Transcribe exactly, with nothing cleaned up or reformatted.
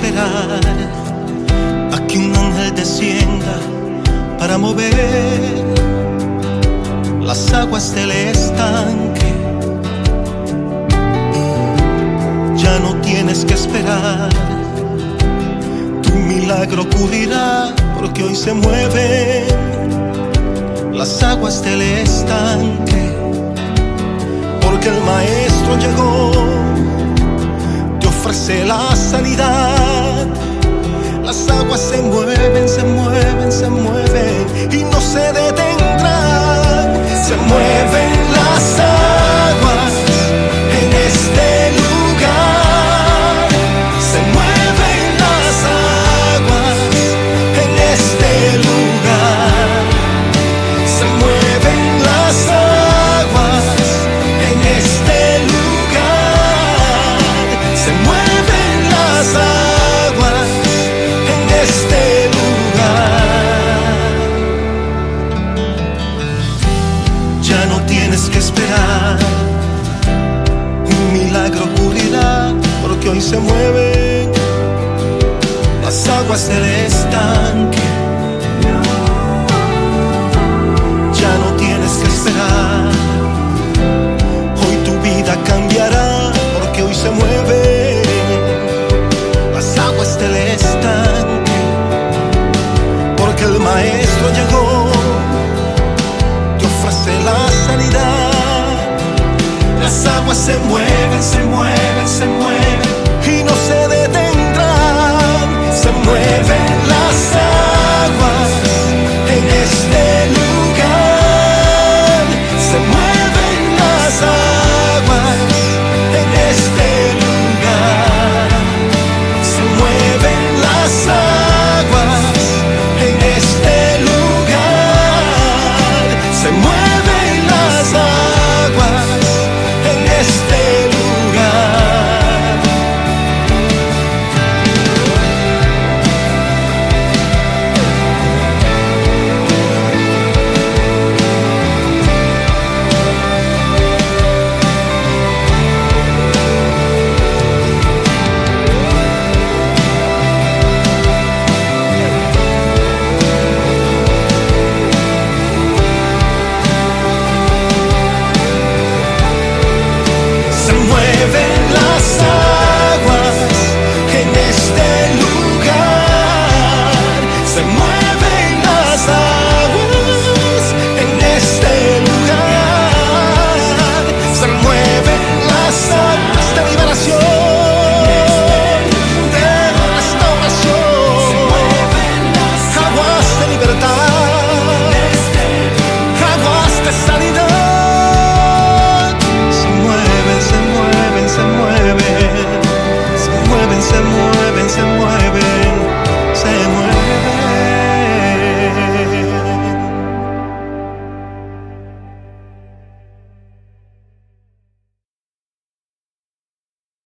esperar a que un ángel descienda para mover las aguas del estanque. Ya no tienes que esperar, tu milagro ocurrirá, porque hoy se mueven las aguas del estanque. Porque el maestro llegó, te ofrece la sanidad. Las aguas se mueven, se mueven, se mueven y no se detendrán. Se mueven las aguas en este lugar. Se mueven las aguas en este lugar. Se mueven las aguas en este lugar. Se mueven las aguas en este lugar. Ya no tienes que esperar, un milagro ocurrirá, porque hoy se mueven las aguas del estanque. Ya no tienes que esperar, hoy tu vida cambiará, porque hoy se mueven las aguas del estanque. Porque el maestro llegó, te ofrece la sanidad. Las aguas se mueven, se mueven, se mueven